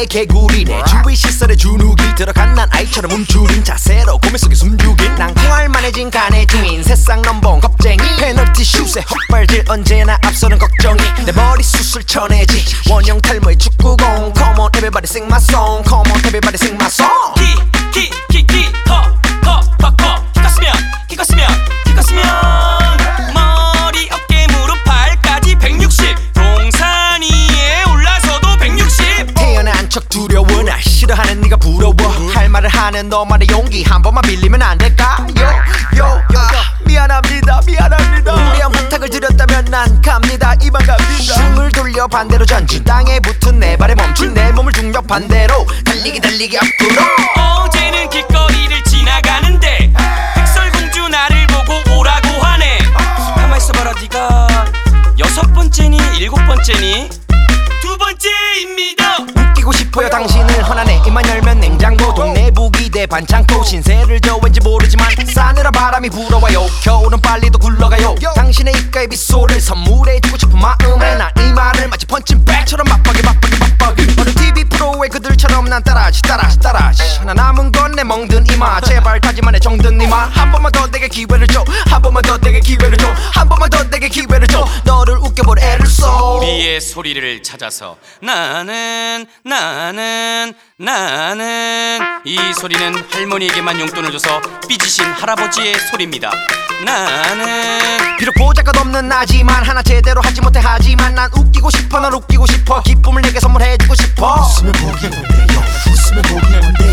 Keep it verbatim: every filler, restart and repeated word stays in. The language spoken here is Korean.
개구리네. 주위 시설에 주눅이 들어간 난 아이처럼 움츠린 자세로 고민 속에 숨죽인 난 콩알만해진 간의 주인 새싹 넘봉 겁쟁이 페널티 슛에 헛발질 언제나 앞서는 걱정이 내 머리 숱을 쳐내지 원형 탈모의 축구공 Come on everybody sing my song Come on everybody sing my song 키 키 키 키 허 허 허 허 키 컸으면 키 컸으면 키 컸으면 머리 어깨 무릎 발까지 백육십 동산 위에 올라서도 백육십 태어난 척 두려워 날 싫어하는 네가 부러워 할 말을 하는 너만의 용기 한 번만 빌리면 안 될까 요요요 미안합니다 미안합니다 무리한 부탁을 드렸다면 난 갑니다 이만 갑니다 숨을 돌려 반대로 전진 땅에 붙은 내 발에 멈춘 내 몸을 중력 반대로 달리기 달리기 앞으로 어제는 길거리를 지나가는데 백설공주 나를 보고 오라고 하네 가만 있어봐라 네가 여섯 번째니 일곱 번째니 두 번째입니다 웃기고 싶어요 당신을 허나네 입만 열면 냉장고 동네 부기대 반창고 신세를 져 왠지 모르지만 싸늘한 바람이 불어와요 겨울은 빨리도 굴러가요 당신의 입가에 미소를 선물해주고 싶은 마음에 난 이 말을 마치 펀칭백처럼 맞박이 맞박이 맞박이 어느 티비 프로의 그들처럼 난 따라하지 따라하지 따라하지 하나 남은 건 내 멍든 이마 제발 가지만해 정든 이마 한 번만 더 내게 기회를 줘 한 번만 더 내게 기회를 줘 한 번만 더 내게 기회를 줘 너를 웃겨볼 애를 써 우리의 소리를 찾아서 나는 나는 나는 이 소리는 할머니에게만 용돈을 줘서 삐지신 할아버지의 소리입니다 나는 비록 보잘것 없는 나지만 하나 제대로 하지 못해 하지만 난 웃기고 싶어 널 웃기고 싶어 기쁨을 내게 선물해주고 싶어 웃으면 보기 뭔데요 웃으면 보기 뭔데